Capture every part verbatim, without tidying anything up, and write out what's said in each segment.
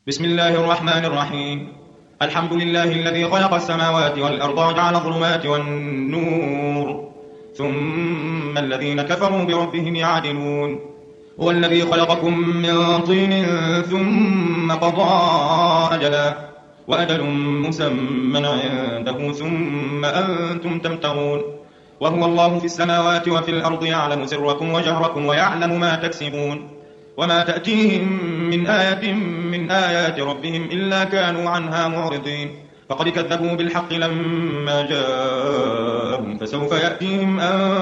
بسم الله الرحمن الرحيم. الحمد لله الذي خلق السماوات والأرض وجعل الظلمات والنور ثم الذين كفروا بربهم يعدلون. هو الذي خلقكم من طين ثم قضى أجلا وأجل مسمى عنده ثم أنتم تمترون. وهو الله في السماوات وفي الأرض يعلم سركم وجهركم ويعلم ما تكسبون. وما تأتيهم من آية من آيات ربهم إلا كانوا عنها معرضين. فقد كذبوا بالحق لما جاءهم فسوف يأتيهم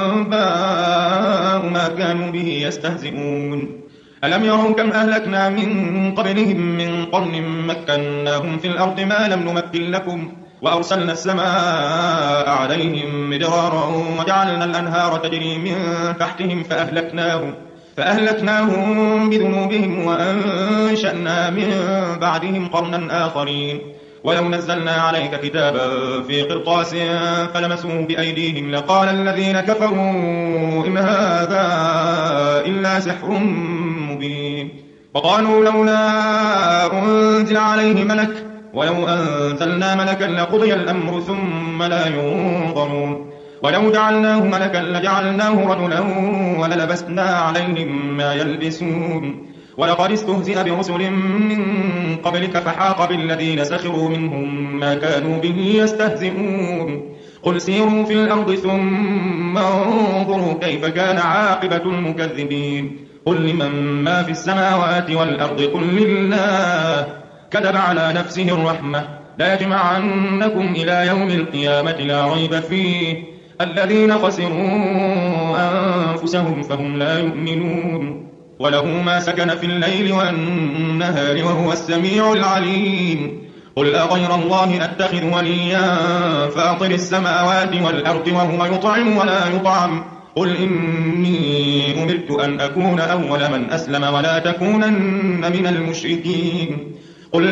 أنباء ما كانوا به يستهزئون. ألم يروا كم أهلكنا من قبلهم من قرن مكناهم في الأرض ما لم نمكن لكم وأرسلنا السماء عليهم مدرارا وجعلنا الأنهار تجري من تحتهم فأهلكناهم فأهلكناهم بذنوبهم وأنشأنا من بعدهم قرنا آخرين. ولو نزلنا عليك كتابا في قرطاس فلمسوه بأيديهم لقال الذين كفروا إن هذا إلا سحر مبين. وقالوا لولا أنزل عليه ملك ولو أنزلنا ملكا لقضي الأمر ثم لا ينظرون. ولو جعلناه ملكا لجعلناه رجلا وللبسنا عليهم ما يلبسون. ولقد استهزئ برسل من قبلك فحاق بالذين سخروا منهم ما كانوا به يستهزئون. قل سيروا في الأرض ثم انظروا كيف كان عاقبة المكذبين. قل لمن ما في السماوات والأرض قل لله كتب على نفسه الرحمة لا يجمعنكم إلى يوم القيامة لا ريب فيه الذين خسروا أنفسهم فهم لا يؤمنون. وله ما سكن في الليل والنهار وهو السميع العليم. قل أغير الله أتخذ وليا فاطر السماوات والأرض وهو يطعم ولا يطعم. قل إني أمرت أن أكون أول من أسلم ولا تكونن من المشركين. قل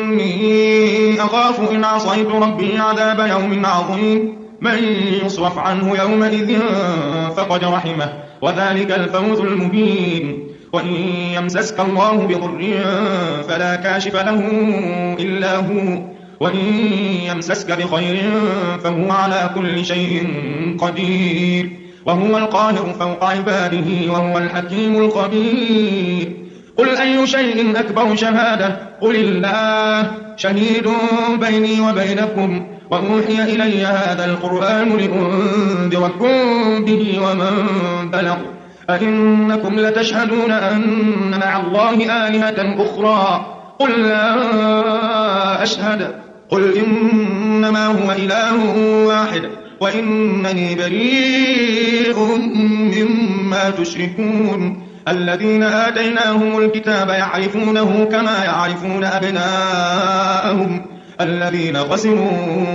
إني أخاف إن عصيت ربي عذاب يوم عظيم. من يصرف عنه يومئذ فقد رحمه وذلك الفوز المبين. وإن يمسسك الله بضر فلا كاشف له إلا هو وإن يمسسك بخير فهو على كل شيء قدير وهو القاهر فوق عباده وهو الحكيم الخبير. قل أي شيء أكبر شهادة قل الله شهيد بيني وبينكم وأوحي إلي هذا القرآن لأنذركم به ومن بلغ أئنكم لتشهدون أن مع الله آلهة أخرى قل لا أشهد قل إنما هو إله واحد وإنني بريء مما تشركون. الذين آتيناهم الكتاب يعرفونه كما يعرفون أبناءهم الذين خسروا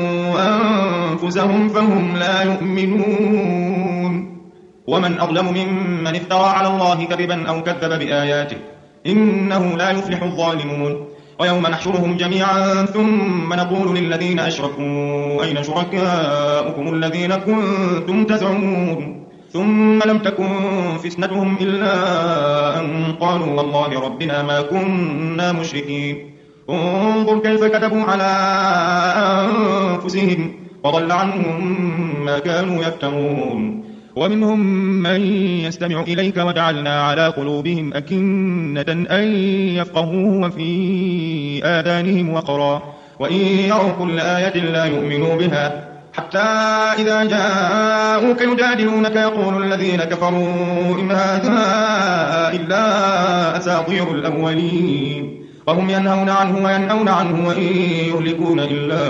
أنفسهم فهم لا يؤمنون. ومن أظلم ممن افترى على الله كذبا أو كذب بآياته إنه لا يفلح الظالمون. ويوم نحشرهم جميعا ثم نقول للذين أشركوا أين شركاؤكم الذين كنتم تزعمون ثم لم تكن فتنتهم إلا أن قالوا والله ربنا ما كنا مشركين. انظر كيف كتبوا على أنفسهم وضل عنهم ما كانوا يفترون. ومنهم من يستمع إليك وجعلنا على قلوبهم أكنة أن يفقهوه وفي آذانهم وقرا وإن يروا كل آية لا يؤمنوا بها حتى إذا جاءوك يجادلونك يقول الذين كفروا إن هذا إلا أساطير الأولين وهم ينهون عنه وينأون عنه وإن يهلكون إلا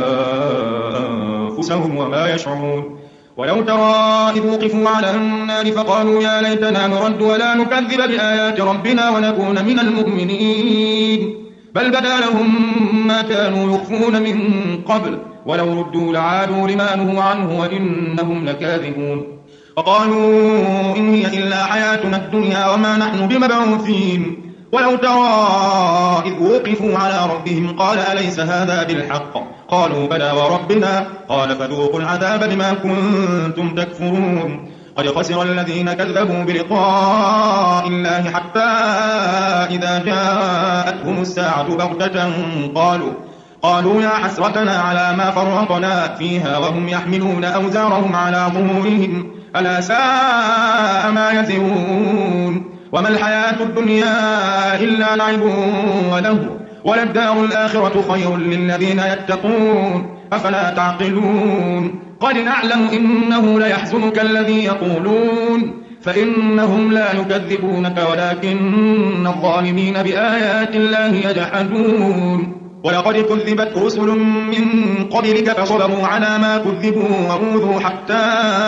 أنفسهم وما يشعرون. ولو ترى إذ وقفوا على النار فقالوا يا ليتنا نرد ولا نكذب بآيات ربنا ونكون من المؤمنين بل بدا لهم ما كانوا يخفون من قبل ولو ردوا لعادوا لما نهوا عنه وإنهم لكاذبون. وقالوا إن هي إلا حياتنا الدنيا وما نحن بمبعوثين. ولو ترى إذ وقفوا على ربهم قال أليس هذا بالحق قالوا بلى وربنا قال فذوقوا العذاب بما كنتم تكفرون. قد خسر الذين كذبوا بلقاء الله حتى إذا جاءتهم الساعة بغتة قالوا قالوا يا حسرتنا على ما فرطنا فيها وهم يحملون أوزارهم على ظهورهم ألا ساء ما يزرون وما الحياة الدنيا إلا لعب ولهو وللدار الآخرة خير للذين يتقون أفلا تعقلون قد نعلم إنه ليحزنك الذي يقولون فإنهم لا يكذبونك ولكن الظالمين بآيات الله يجحدون ولقد كذبت رسل من قبلك فصبروا على ما كذبوا وأوذوا حتى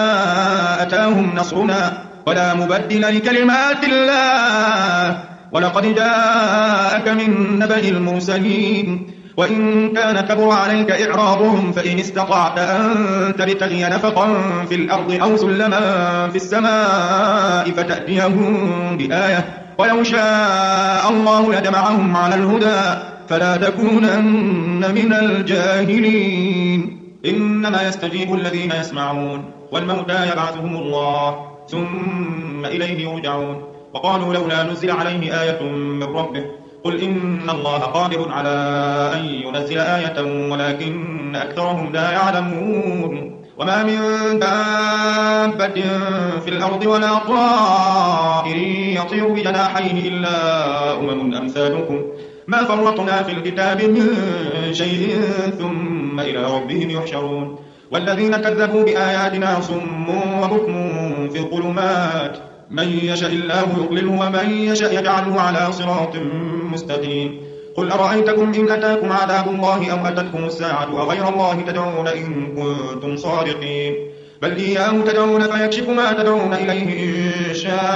أتاهم نصرنا ولا مبدل لكلمات الله ولقد جاءك من نبأ المرسلين وإن كان كبر عليك إعراضهم فإن استطعت أن تبتغي نفقا في الأرض أو سلما في السماء فتأتيهم بآية ولو شاء الله لجمعهم على الهدى فلا تكونن من الجاهلين إنما يستجيب الذين يسمعون والموتى يبعثهم الله ثم إليه يرجعون وقالوا لولا نزل عليه آية من ربه قل إن الله قادر على أن ينزل آية ولكن أكثرهم لا يعلمون وما من دابة في الأرض ولا طائر يطير بجناحيه إلا أمم أمثالكم ما فرطنا في الكتاب من شيء ثم إلى ربهم يحشرون والذين كذبوا بآياتنا صم وبكم في الظلمات من يشاء الله يضلله ومن يشاء يجعله على صراط مستقيم قل أرأيتكم إن أتاكم عذاب الله أو أتتكم الساعة أغير الله تدعون إن كنتم صادقين بل إياه تدعون فيكشف ما تدعون إليه إن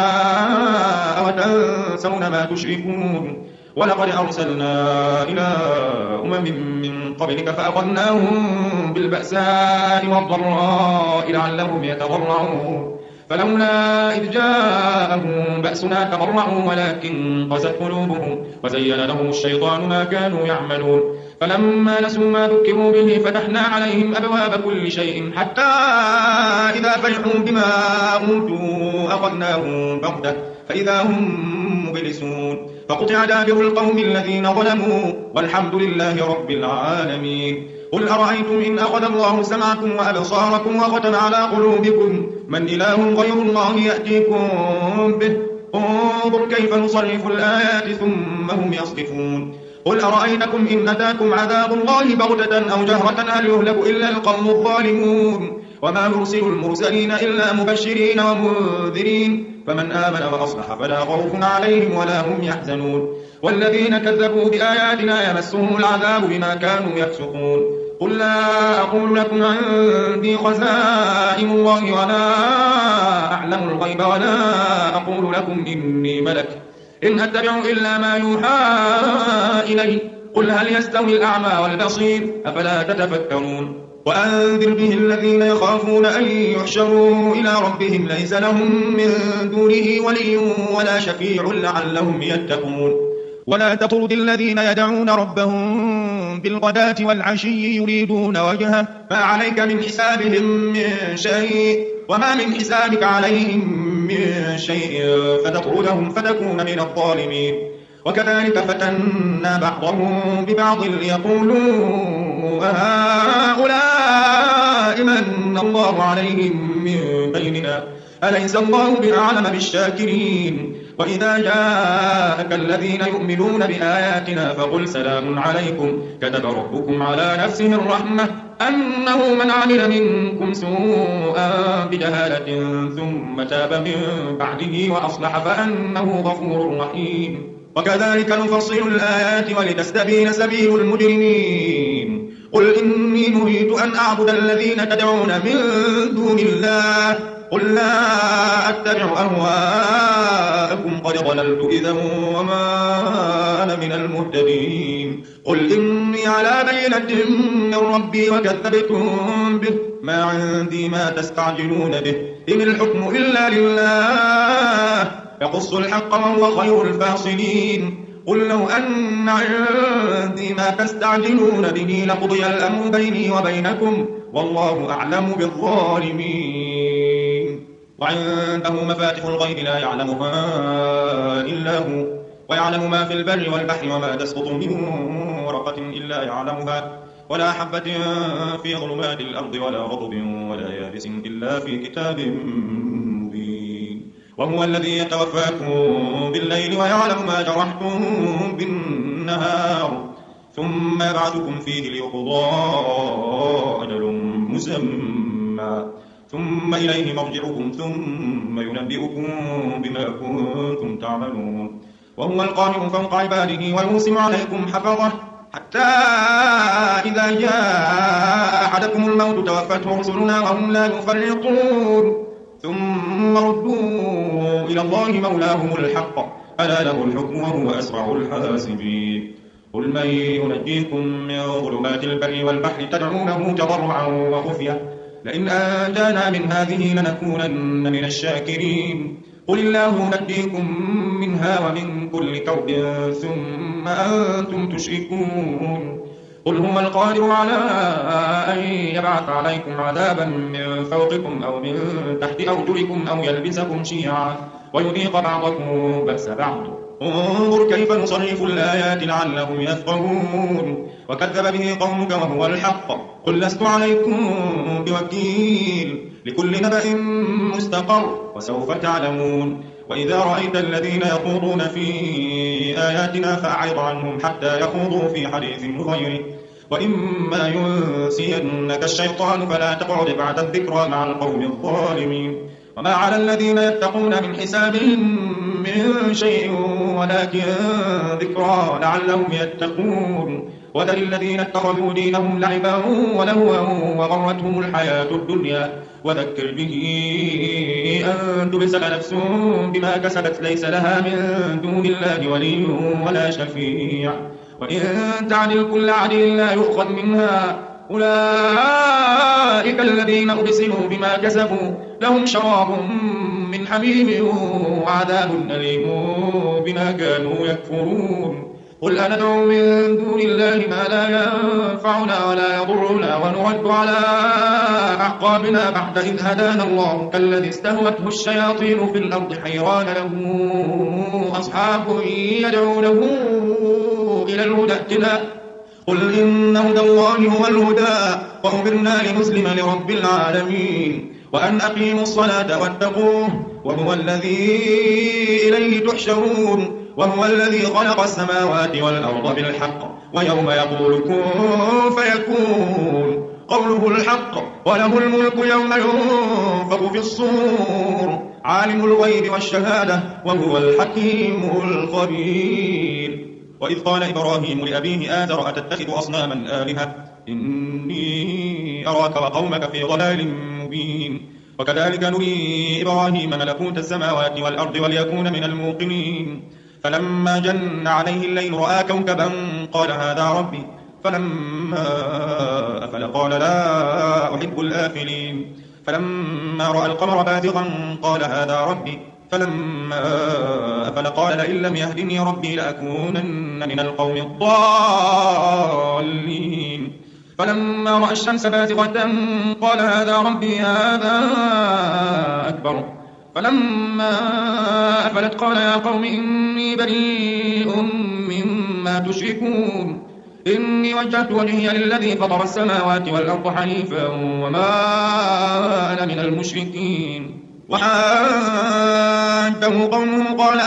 شاء وتنسون ما تشركون ولقد أرسلنا إلى أمم من قبلك فأخذناهم بالبأساء والضراء لعلهم يتضرعون فلولا إذ جاءهم بأسنا تضرعوا ولكن قست قلوبهم وزين لهم الشيطان ما كانوا يعملون فلما نسوا ما ذكروا به فتحنا عليهم أبواب كل شيء حتى إذا فرحوا بما أوتوا أخذناهم بغتة فإذا هم مبلسون فقطع دابر القوم الذين ظلموا والحمد لله رب العالمين قل أرأيتم إن أخذ الله سمعكم وأبصاركم وختم على قلوبكم من إله غير الله يأتيكم به انظر كيف نصرف الآيات ثم هم يصدفون قل أرأيتكم إن أتاكم عذاب الله بغتة أو جهرة هل يهلك إلا القوم الظالمون وما نرسل المرسلين إلا مبشرين ومنذرين فمن آمن وأصلح فلا خوف عليهم ولا هم يحزنون والذين كذبوا بآياتنا يمسهم العذاب بما كانوا يفسقون قل لا أقول لكم عندي خزائن الله ولا أعلم الغيب ولا أقول لكم إني ملك إن أتبع إلا ما يوحى إلي قل هل يستوي الأعمى والبصير أفلا تتفكرون وأنذر به الذين يخافون أن يحشروا إلى ربهم ليس لهم من دونه ولي ولا شفيع لعلهم يتقون ولا تطرد الذين يدعون ربهم بالغداة والعشي يريدون وجهه ما عليك من حسابهم من شيء وما من حسابك عليهم من شيء فتطردهم فتكون من الظالمين وكذلك فتنا بعضهم ببعض ليقولوا أهؤلاء من الله عليهم من بيننا أليس الله بأعلم بالشاكرين وإذا جاءك الذين يؤمنون بآياتنا فقل سلام عليكم كتب ربكم على نفسه الرحمة أنه من عمل منكم سوءا بجهالة ثم تاب من بعده وأصلح فأنه غفور رحيم وكذلك نفصل الآيات ولتستبين سبيل المجرمين قل إني نهيت أن أعبد الذين تدعون من دون الله قل لا أتبع أهواءكم قد ضللت إذا وما أنا من المهتدين قل إني على بينة من ربي وكذبتم به ما عندي ما تستعجلون به إن الحكم إلا لله يقص الحق وهو خير الفاصلين قل لو أن عندي ما تستعجلون به لقضي الأمر بيني وبينكم والله أعلم بالظالمين وعنده مفاتح الغيب لا يعلمها إلا هو ويعلم ما في البر والبحر وما تسقط من ورقة إلا يعلمها ولا حبة في ظلمات الأرض ولا رطب ولا يابس إلا في كتاب مبين. وهو الذي يتوفاكم بالليل ويعلم ما جرحتم بالنهار ثم يبعثكم فيه ليقضى أجل مسمى ثم إليه مرجعكم ثم ينبئكم بما كنتم تعملون. وهو القاهر فوق عباده ويرسل عليكم حفظه حتى إذا جاء أحدكم الموت توفته رسلنا وهم لا يفرطون ثم ردوا إلى الله مولاهم الحق ألا له الحكم وهو أسرع الحاسبين. قل من ينجيكم من ظلمات البر والبحر تدعونه تضرعا وخفية لئن أنجانا من هذه لنكونن من الشاكرين. قل الله ينجيكم منها ومن كل كرب ثم أنتم تشركون. قل هو القادر على أن يبعث عليكم عذابا من فوقكم أو من تحت أرجلكم أو يلبسكم شيعا ويذيق بعضكم بأس بعض. انظر كيف نصرف الآيات لعلهم يفقهون. وكذب به قومك وهو الحق قل لست عليكم بوكيل لكل نبأ مستقر وسوف تعلمون. وإذا رأيت الذين يخوضون في آياتنا فأعرض عنهم حتى يخوضوا في حديث غيره وإما ينسينك الشيطان فلا تقعد بعد الذكرى مع القوم الظالمين. وما على الذين يتقون من حسابهم من شيء ولكن ذكرى لعلهم يتقون. وذر الذين اتخذوا دينهم لعبا ولهوا وغرتهم الحياة الدنيا وذكر به أن تبسل نفس بما كسبت ليس لها من دون الله ولي ولا شفيع وإن تعدل كل عدل لا يؤخذ منها. أولئك الذين أبسلوا بما كسبوا لهم شراب من حميم وعذاب أليم بما كانوا يكفرون. قل أندعو من دون الله ما لا ينفعنا ولا يضرنا ونرد على أعقابنا بعد إذ هدانا الله كالذي استهوته الشياطين في الأرض حيران له أصحاب يدعونه إلى الهدى ائتنا. قل إن هدى الله هو الهدى وأمرنا لنسلم لرب العالمين وأن أقيموا الصلاة واتقوه وهو الذي إليه تحشرون. وهو الذي خلق السماوات والأرض بالحق ويوم يقول كن فيكون قوله الحق وله الملك يوم ينفخ في الصور عالم الغيب والشهادة وهو الحكيم الخبير. وإذ قال إبراهيم لأبيه آزر أتتخذ أصناما آلهة إني أراك وقومك في ضلال مبين. وكذلك نري إبراهيم ملكوت السماوات والأرض وليكون من الموقنين. فلما جن عليه الليل رأى كوكبا قال هذا ربي فلما أفل قال لا أحب الآفلين. فلما رأى القمر بازغا قال هذا ربي فلما أفل قال لئن لم يهدني ربي لأكونن من القوم الضالين. فلما رأى الشمس بازغة قال هذا ربي هذا أكبر. فلما أفلت قال يا قوم إني بريء مما تشركون إني وجهت وجهي للذي فطر السماوات والأرض حنيفا وما أنا من المشركين. وحاجه قومه قال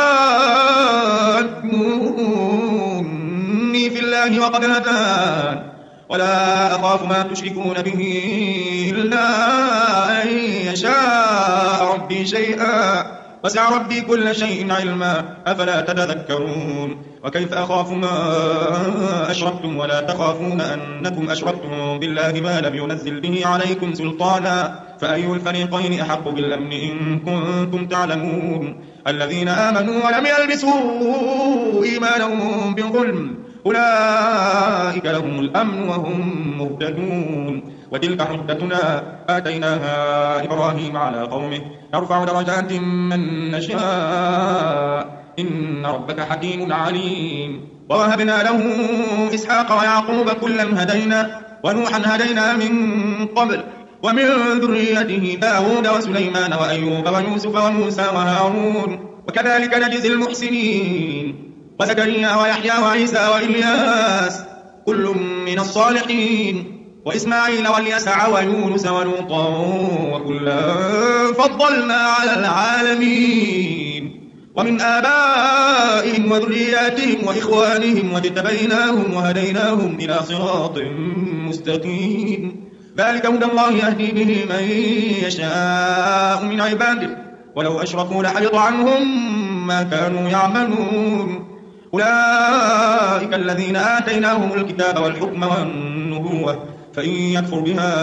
أتحاجوني في الله وقد هدان ولا أخاف ما تشركون به إلا أن يشاء ربي شيئا وسع ربي كل شيء علما أفلا تتذكرون. وكيف أخاف ما أشركتم ولا تخافون أنكم أشركتم بالله ما لم ينزل به عليكم سلطانا فأي الفريقين أحق بالأمن إن كنتم تعلمون. الذين آمنوا ولم يلبسوا إيمانهم بظلم أولئك لهم الأمن وهم مهتدون. وتلك حجتنا آتيناها إبراهيم على قومه نرفع درجات من نشاء إن ربك حكيم عليم. ووهبنا له إسحاق ويعقوب كلا هدينا ونوحا هدينا من قبل ومن ذريته داود وسليمان وأيوب ويوسف وموسى وهارون وكذلك نجزي المحسنين وزكريا ويحيى وعيسى وإلياس كل من الصالحين وإسماعيل واليسع ويونس ولوطا وكلا فضلنا على العالمين ومن آبائهم وذرياتهم وإخوانهم واجتبيناهم وهديناهم إلى صراط مستقيم ذلك هدى الله يهدي به من يشاء من عباده ولو أشركوا لحبط عنهم ما كانوا يعملون أولئك الذين آتيناهم الكتاب والحكم والنبوة فإن يكفر بها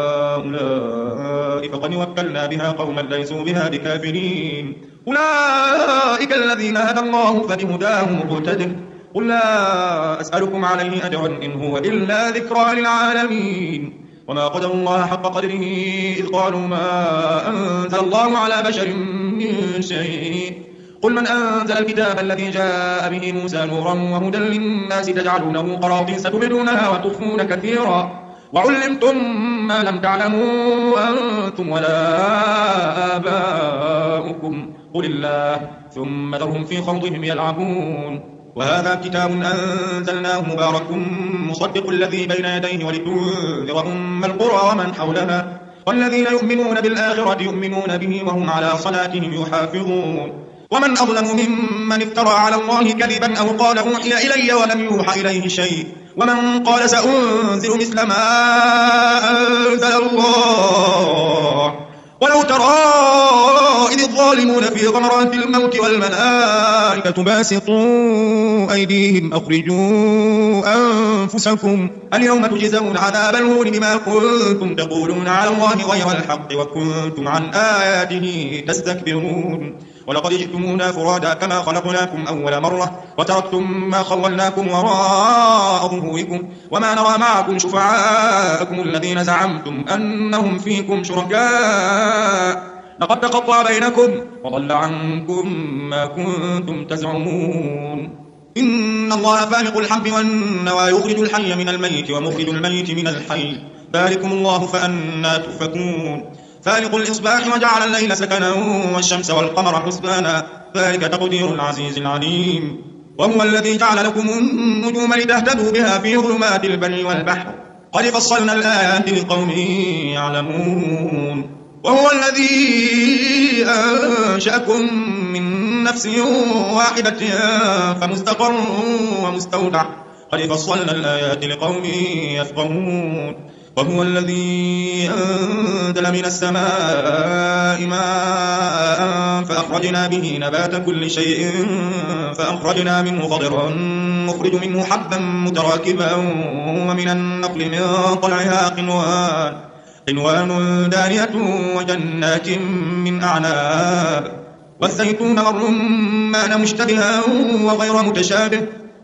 هؤلاء فقد وكلنا بها قوما ليسوا بها بكافرين أولئك الذين هدى الله فبهداه مقتده قل لا أسألكم عليه أجرا إن هو إلا ذكرى للعالمين وما قدر الله حق قدره إذ قالوا ما أنزل الله على بشر من شيء قل من أنزل الكتاب الذي جاء به موسى نورا وهدى للناس تجعلونه قراطيس تبدونها وتخفون كثيرا وعلمتم ما لم تعلموا أنتم ولا آباؤكم قل الله ثم ذرهم في خوضهم يلعبون وهذا كتاب أنزلناه مبارك مصدق الذي بين يديه ولتنذر أم القرى ومن حولها والذين يؤمنون بالآخرة يؤمنون به وهم على صلاتهم يحافظون ومن أظلم ممن افترى على الله كذبا أو قال أوحي إلي ولم يوحى إليه شيء ومن قال سأنزل مثل ما أنزل الله ولو ترى إذ الظالمون في غمرات الموت والملائكة باسطوا أيديهم أخرجوا أنفسكم اليوم تجزون عذاب الهون بما كنتم تقولون على الله غير الحق وكنتم عن آياته تستكبرون ولقد جئتمونا فرادا كما خلقناكم أول مرة وتركتم ما خولناكم وراء ظهوركم وما نرى معكم شفعاءكم الذين زعمتم أنهم فيكم شركاء لقد تقطع بينكم وضل عنكم ما كنتم تزعمون إن الله فالق الحب والنوى يخرج الحي من الميت ومخرج الميت من الحي ذلكم الله فأنى تؤفكون فالق الإصباح وجعل الليل سكنا والشمس والقمر حسبانا ذلك تقدير العزيز العليم وهو الذي جعل لكم النجوم لتهتدوا بها في ظلمات البر والبحر قد فصلنا الآيات لقوم يعلمون وهو الذي أنشأكم من نفس واحدة فمستقر ومستودع قد فصلنا الآيات لقوم يفقهون وهو الذي أنزل من السماء ماء فأخرجنا به نبات كل شيء فأخرجنا منه خضرا نخرج منه حبا متراكبا ومن النخل من طلعها قنوان قنوان دانية وجنات من أعناب والزيتون والرمان مشتبها وغير متشابه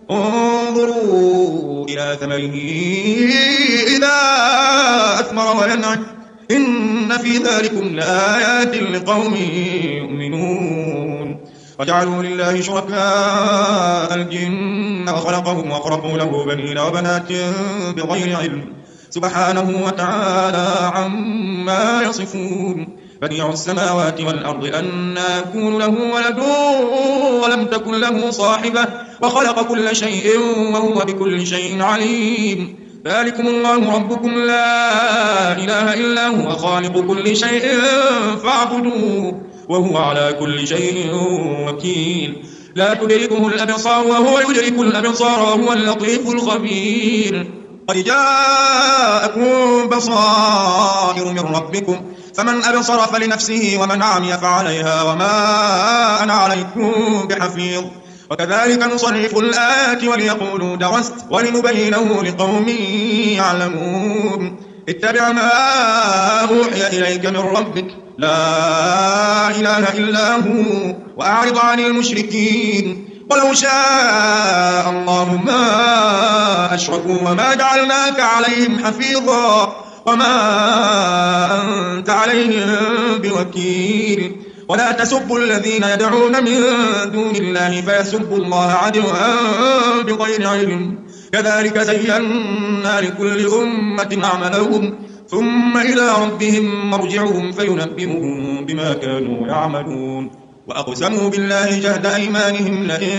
انظروا إلى ثمره إذا أثمر وينعم إن في ذلكم لآيات لقوم يؤمنون وجعلوا لله شركاء الجن وخلقهم وخرقوا له بنين وبنات بغير علم سبحانه وتعالى عما يصفون بديع السماوات والأرض أنى يكون له ولد ولم تكن له صاحبة وخلق كل شيء وهو بكل شيء عليم ذلكم الله ربكم لا إله إلا هو خالق كل شيء فاعبدوه وهو على كل شيء وكيل لا تدركه الأبصار وهو يدرك الأبصار وهو اللطيف الخبير قد جاءكم بصائر من ربكم فمن أبصر فلنفسه ومن عمي فعليها وما أنا عليكم بحفيظ وكذلك نصرف الآيات وليقولوا درست ولنبينه لقوم يعلمون اتبع ما أوحي إليك من ربك لا إله إلا هو وأعرض عن المشركين ولو شاء الله ما أشركوا وما جعلناك عليهم حفيظا وما أنت عليهم بوكيل ولا تسبوا الذين يدعون من دون الله فيسبوا الله عدوا بغير علم كذلك زينا لكل أمة عملهم ثم إلى ربهم مرجعهم فينبئهم بما كانوا يعملون وأقسموا بالله جهد أيمانهم لئن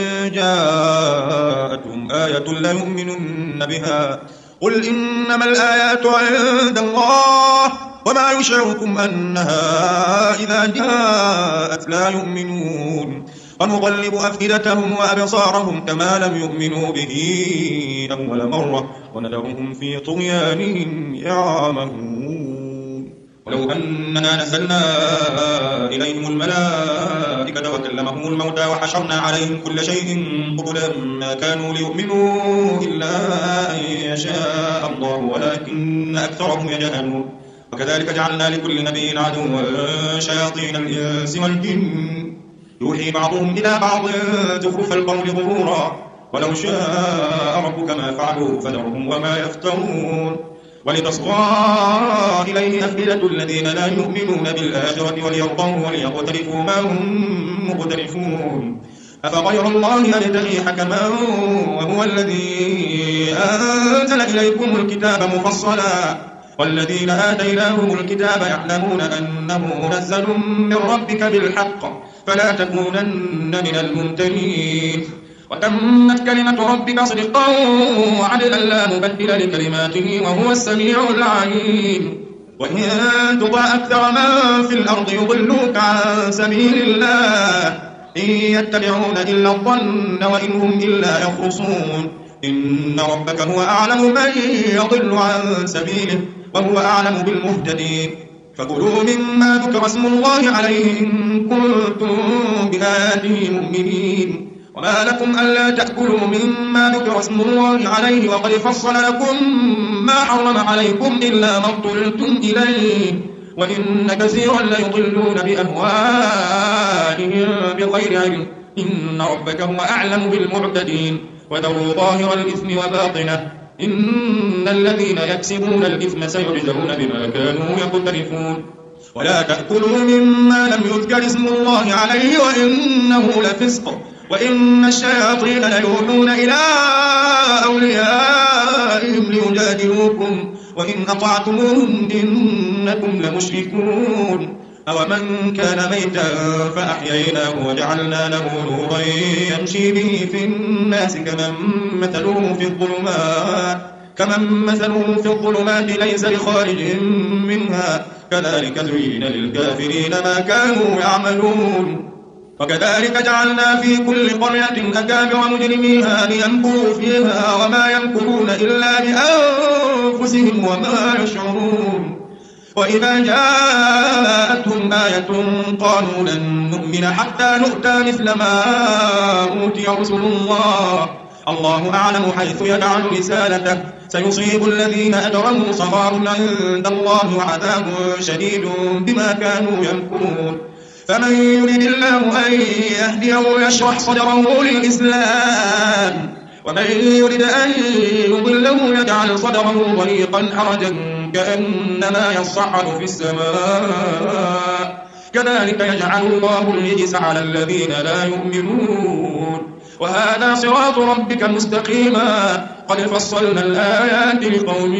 جاءتهم آية ليؤمنن بها قل إنما الآيات عند الله وما يشعركم أنها إذا جاءت لا يؤمنون ونقلب أفئدتهم وأبصارهم كما لم يؤمنوا به أول مرة ونذرهم في طغيانهم يعمهون ولو أننا نزلنا إليهم الملائكة وكلمهم الموتى وحشرنا عليهم كل شيء قبلا ما كانوا ليؤمنوا إلا أن يشاء الله ولكن أكثرهم يجهلون وكذلك جعلنا لكل نبي عدوا شياطين الإنس والجن يوحي بعضهم إلى بعض زخرف القول غرورا ولو شاء ربك ما فعلوه فذرهم وما يفترون ولتصغى إليه أفئدة الذين لا يؤمنون بالآخرة وليرضوا وليقترفوا ما هم مقترفون أفغير الله يبتغي حكما وهو الذي أنزل إليكم الكتاب مفصلا والذين آتيناهم الكتاب يعلمون أنه منزل من ربك بالحق فلا تكونن من الممترين وتمت كلمة ربك صدقا وعدلا لا مبدل لكلماته وهو السميع العليم وإن تطع أكثر من في الأرض يضلوك عن سبيل الله إن يتبعون إلا الظن وإن هم إلا يخرصون إن ربك هو أعلم من يضل عن سبيله وهو أعلم بالمهتدين فكلوا مما ذكر اسم الله عليه إن كنتم بآياته مؤمنين وما لكم ألا تأكلوا مما ذكر اسم الله عليه وقد فصل لكم ما حرم عليكم إلا ما اضطررتم إليه وإن كثيرا ليضلون بأهوائهم بغير علم إن ربك هو أعلم بالمعتدين وذروا ظاهر الإثم وباطنه إن الذين يكسبون الإثم سيجزون بما كانوا يقترفون ولا تأكلوا مما لم يذكر اسم الله عليه وإنه لفسق وإن الشياطين ليوحون إلى أوليائهم ليجادلوكم وإن أطعتموهم إنكم لمشركون أومن كان ميتا فأحييناه وجعلنا له نورا يمشي به في الناس كمن مثله في الظلمات كمن مثله في الظلمات ليس بخارج منها كذلك زين للكافرين ما كانوا يعملون وكذلك جعلنا في كل قرية أكابر مجرميها ليمكروا فيها وما يمكرون إلا بأنفسهم وما يشعرون وإذا جاءتهم آية قالوا لن نؤمن حتى نؤتى مثل ما أوتي رسل الله الله أعلم حيث يجعل رسالته سيصيب الذين أجرموا صغار عند الله وعذاب شديد بما كانوا يمكرون فمن يريد الله أن يهديه يشرح صدره للإسلام ومن يريد أن يضله يجعل صدره ضيقا حرجا كأنما يصعد في السماء كذلك يجعل الله الرجس على الذين لا يؤمنون وهذا صراط ربك مستقيما قد فصلنا الآيات لقوم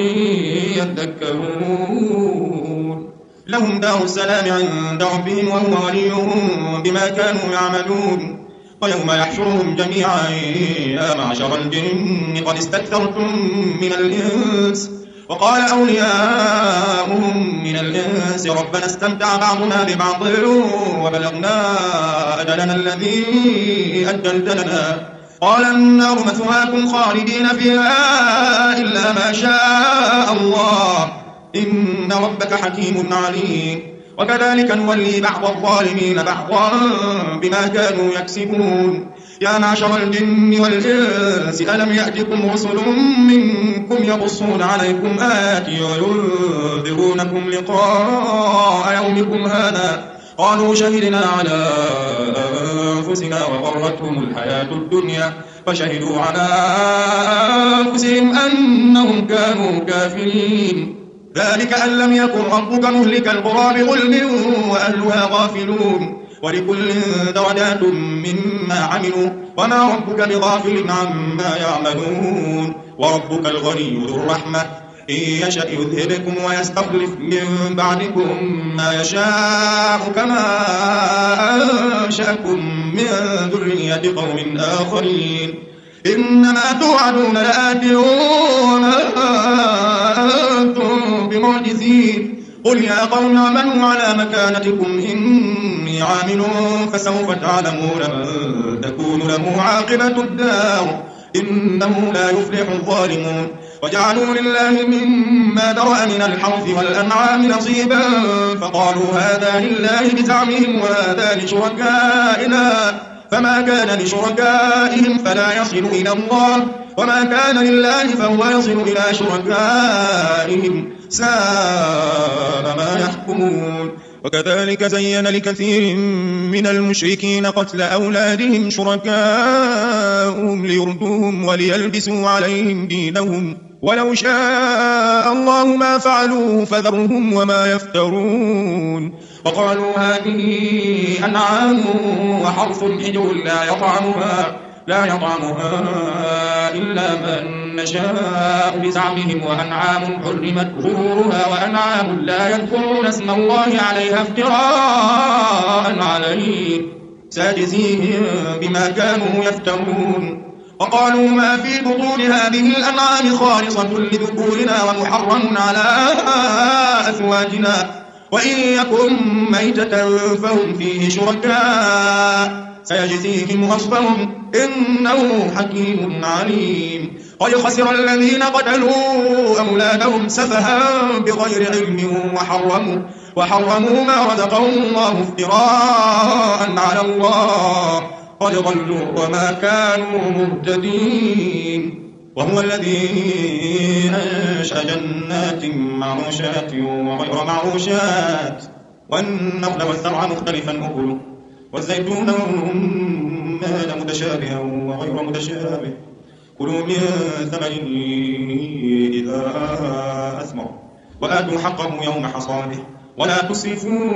يذكرون لهم دار السلام عند ربهم وهو وليهم بما كانوا يعملون ويوم يحشرهم جميعا يا معشر الجن قد استكثرتم من الإنس وقال أولياؤهم من الإنس ربنا استمتع بعضنا ببعض وبلغنا أجلنا الذي أجلت لنا قال النار مثواكم خالدين فيها إلا ما شاء الله إن ربك حكيم عليم وكذلك نولي بعض الظالمين بعضا بما كانوا يكسبون يا معشر الجن والإنس ألم يأتكم رسل منكم يقصون عليكم آياتي وينذرونكم لقاء يومكم هذا قالوا شهدنا على أنفسنا وغرتهم الحياة الدنيا فشهدوا على أنفسهم أنهم كانوا كافرين ذلك أن لم يكن ربك مهلك القرى بظلم وأهلها غافلون ولكل درجات مما عملوا وما ربك بغافل عما يعملون وربك الغني ذو الرحمة إن يشأ يذهبكم ويستخلف من بعدكم ما يشاء كما أنشأكم من ذرية قوم آخرين إنما توعدون لآت وما أنتم بمعجزين قل يا قوم اعملوا على مكانتكم إني عامل فسوف تعلمون من تكون له عاقبة الدار إنه لا يفلح الظالمون وجعلوا لله مما ذرأ من الحرث والأنعام نصيبا فقالوا هذا لله بزعمهم وهذا لشركائنا فما كان لشركائهم فلا يصل إلى الله وما كان لله فهو يصل إلى شركائهم ساء ما يحكمون وكذلك زين لكثير من المشركين قتل أولادهم شركاءهم ليردوهم وليلبسوا عليهم دينهم ولو شاء الله ما فعلوه فذرهم وما يفترون وقالوا هذه أنعام وحرث حجر لا يطعمها لا يطعمها إلا من نشاء بزعمهم وأنعام حرمت ظهورها وأنعام لا يذكرون اسم الله عليها افتراء عليه ساجزيهم بما كانوا يفترون وقالوا ما في بطون هذه الأنعام خالصة لذكورنا ومحرم على أزواجنا وإن يكن ميتة فهم فيه شركاء سيجزيهم وصفهم إنه حكيم عليم قد خسر الذين قتلوا أولادهم سفها بغير علم وحرموا, وحرموا ما رزقهم الله افتراء على الله قد ضلوا وما كانوا مهتدين وهو الذي أنشأ جنات معروشات وغير معروشات والنخل والزرع مختلفا أكله والزيتون والرمان متشابها وغير متشابه كلوا من ثمره إذا أثمر وآتوا حقه يوم حصاده ولا تسرفوا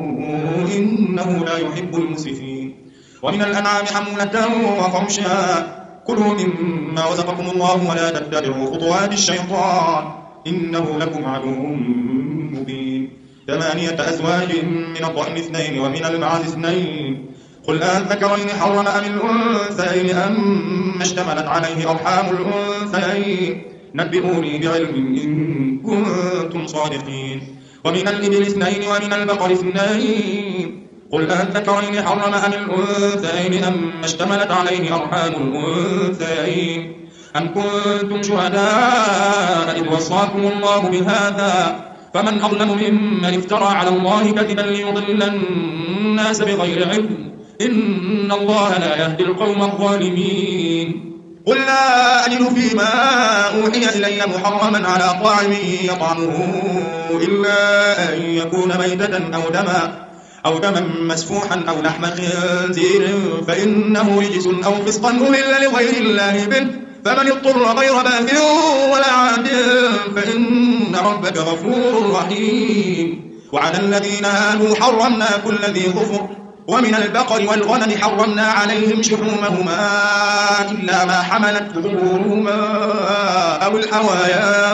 إنه لا يحب المسرفين ومن الأنعام حمولة وفرشا كلوا مما رزقكم الله ولا تتبعوا خطوات الشيطان إنه لكم عدو مبين ثمانية أزواج من الضأن اثنين ومن المعز اثنين قل أذكرين حرم أم الأنثيين أم اشتملت عليه أرحام الأنثيين نبئوني بعلم إن كنتم صادقين ومن الإبل اثنين ومن البقر اثنين قل أذكرين حرم أم الأنثيين أم اشتملت عليه أرحام الأنثيين أم كنتم شهداء إذ وصاكم الله بهذا فمن أظلم ممن افترى على الله كذبا ليضل الناس بغير علم إن الله لا يهدي القوم الظالمين قل لا أجد فيما أوحي إلي محرما على طاعم يطعمه إلا أن يكون ميتة أو دما أو دما مسفوحا أو لحم خنزير فإنه رجس أو فسقا أهل لغير الله به فمن اضطر غير باغ ولا عاد فإن ربك غفور رحيم وعلى الذين هادوا حرمنا كل ذي ظفر ومن البقر والغنم حرمنا عليهم شحومهما إلا ما حملت ظهورهما أو الحوايا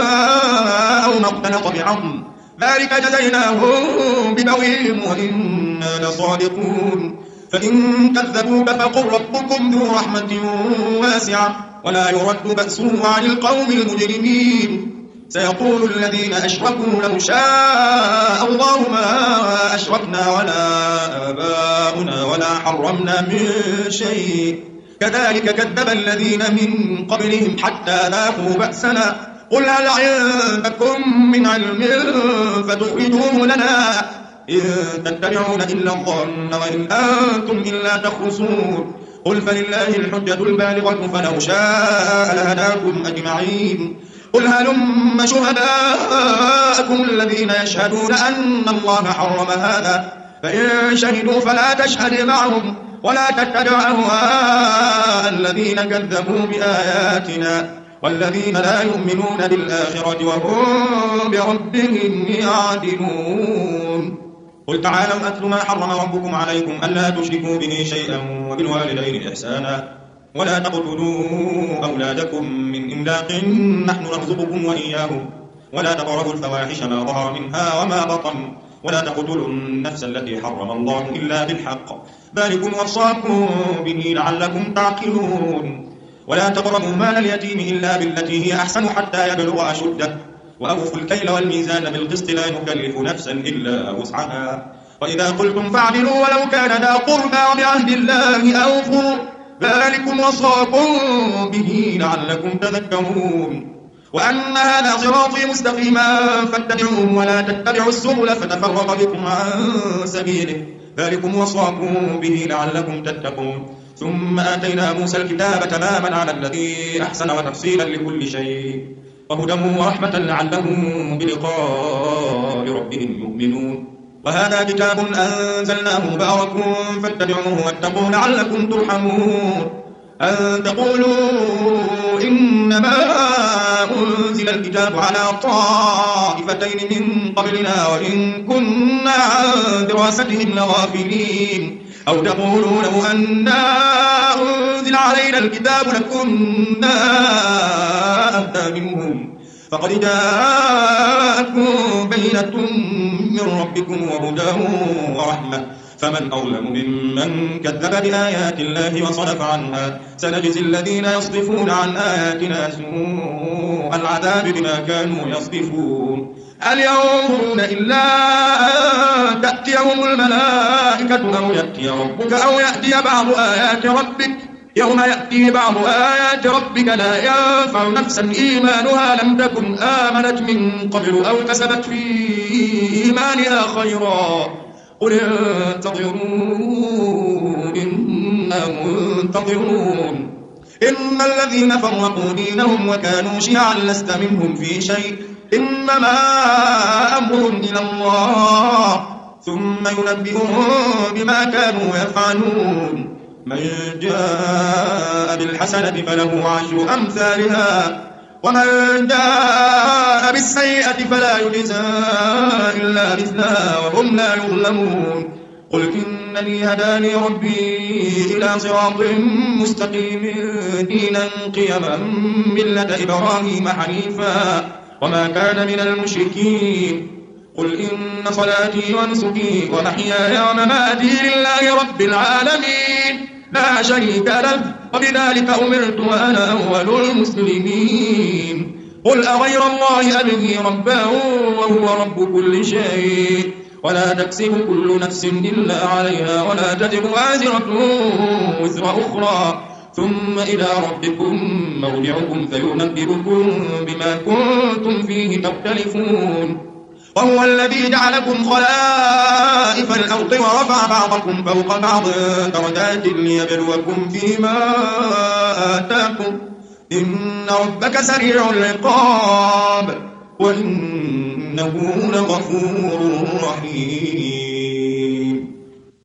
أو ما اختلط بعظم ذلك جزيناهم ببغيهم وإنا لصادقون فإن كذبوك فقل ربكم ذو رحمة واسعة ولا يرد بأسه عن القوم المجرمين سيقول الذين أشركوا لو شاء الله ما أشركنا ولا آباؤنا ولا حرمنا من شيء كذلك كذب الذين من قبلهم حتى ذاقوا بأسنا قل هل عندكم من علم فتخرجوه لنا إن تتبعون إلا الظن وإن أنتم إلا تخرصون قل فلله الحجة البالغة فلو شاء لهداكم أجمعين قل هلم شهداءكم الذين يشهدون أن الله حرم هذا فإن شهدوا فلا تشهد معهم ولا تتبع أهواء الذين كذبوا بآياتنا والذين لا يؤمنون بالآخرة وهم بربهم يعدلون قل تعالوا أتل ما حرم ربكم عليكم ألا تشركوا به شيئا وبالوالدين إحسانا ولا تقتلوا أولادكم من إملاق نحن نرزقكم وإياهم ولا تقربوا الفواحش ما ظهر منها وما بطن ولا تقتلوا النفس التي حرم الله إلا بالحق ذلكم وصاكم به لعلكم تعقلون ولا تقربوا مال اليتيم إلا بالتي هي أحسن حتى يبلغ أشده وأوفوا الكيل والميزان بالقسط لا نكلف نفسا إلا وسعها وإذا قلتم فاعدلوا ولو كان ذا قربى وبعهد الله أوفوا ذلكم وصاكم به لعلكم تذكرون وأن هذا صراطي مستقيما فاتبعوه ولا تتبعوا السبل فتفرق بكم عن سبيله ذلكم وصاكم به لعلكم تتقون ثم آتينا موسى الكتاب تماما على الذي أحسن وتفصيلا لكل شيء وهدى ورحمة لعلهم بلقاء ربهم يؤمنون وهذا كتاب أنزلناه مبارك فاتبعوه واتقوا لعلكم ترحمون أن تقولوا إنما أنزل الكتاب على طائفتين من قبلنا وإن كنا عن دراستهم لغافلين أو تقولوا لو أنا أنزل علينا الكتاب لكنا أهدى منهم فقد جاءكم بينة من ربكم وهدى ورحمة فمن أظلم ممن كذب بآيات الله وصدف عنها سنجزي الذين يصدفون عن آياتنا سوء العذاب بما كانوا يصدفون هل ينظرون إلا أن تأتيهم الملائكة أو يأتي ربك أو يأتي بعض آيات ربك يوم يأتي بعض آيات ربك لا ينفع نفسا إيمانها لم تكن آمنت من قبل أو كسبت في إيمانها خيرا قل انتظروا إنا منتظرون إن الذين فرقوا دينهم وكانوا شيعا لست منهم في شيء إنما أمرهم إلى الله ثم ينبئهم بما كانوا يفعلون من جاء بالحسنة فله عشر أمثالها ومن جاء بالسيئة فلا يجزى إلا مثلها وهم لا يظلمون قل إنني هداني ربي إلى صراط مستقيم دينا قيما ملة إبراهيم حنيفا وما كان من المشركين قل إن صلاتي ونسكي ومحياي ومماتي لله رب العالمين لا شريك له وبذلك أمرت وأنا أول المسلمين قل أغير الله أبغي ربا وهو رب كل شيء ولا تكسب كل نفس إلا عليها ولا تزر وازرة وزر أخرى ثم إلى ربكم مرجعكم فينبئكم بما كنتم فيه تختلفون وهو الذي جعلكم خلائف الأرض ورفع بعضكم فوق بعض درجات ليبلوكم فيما آتاكم إن ربك سريع العقاب وإنه لغفور رحيم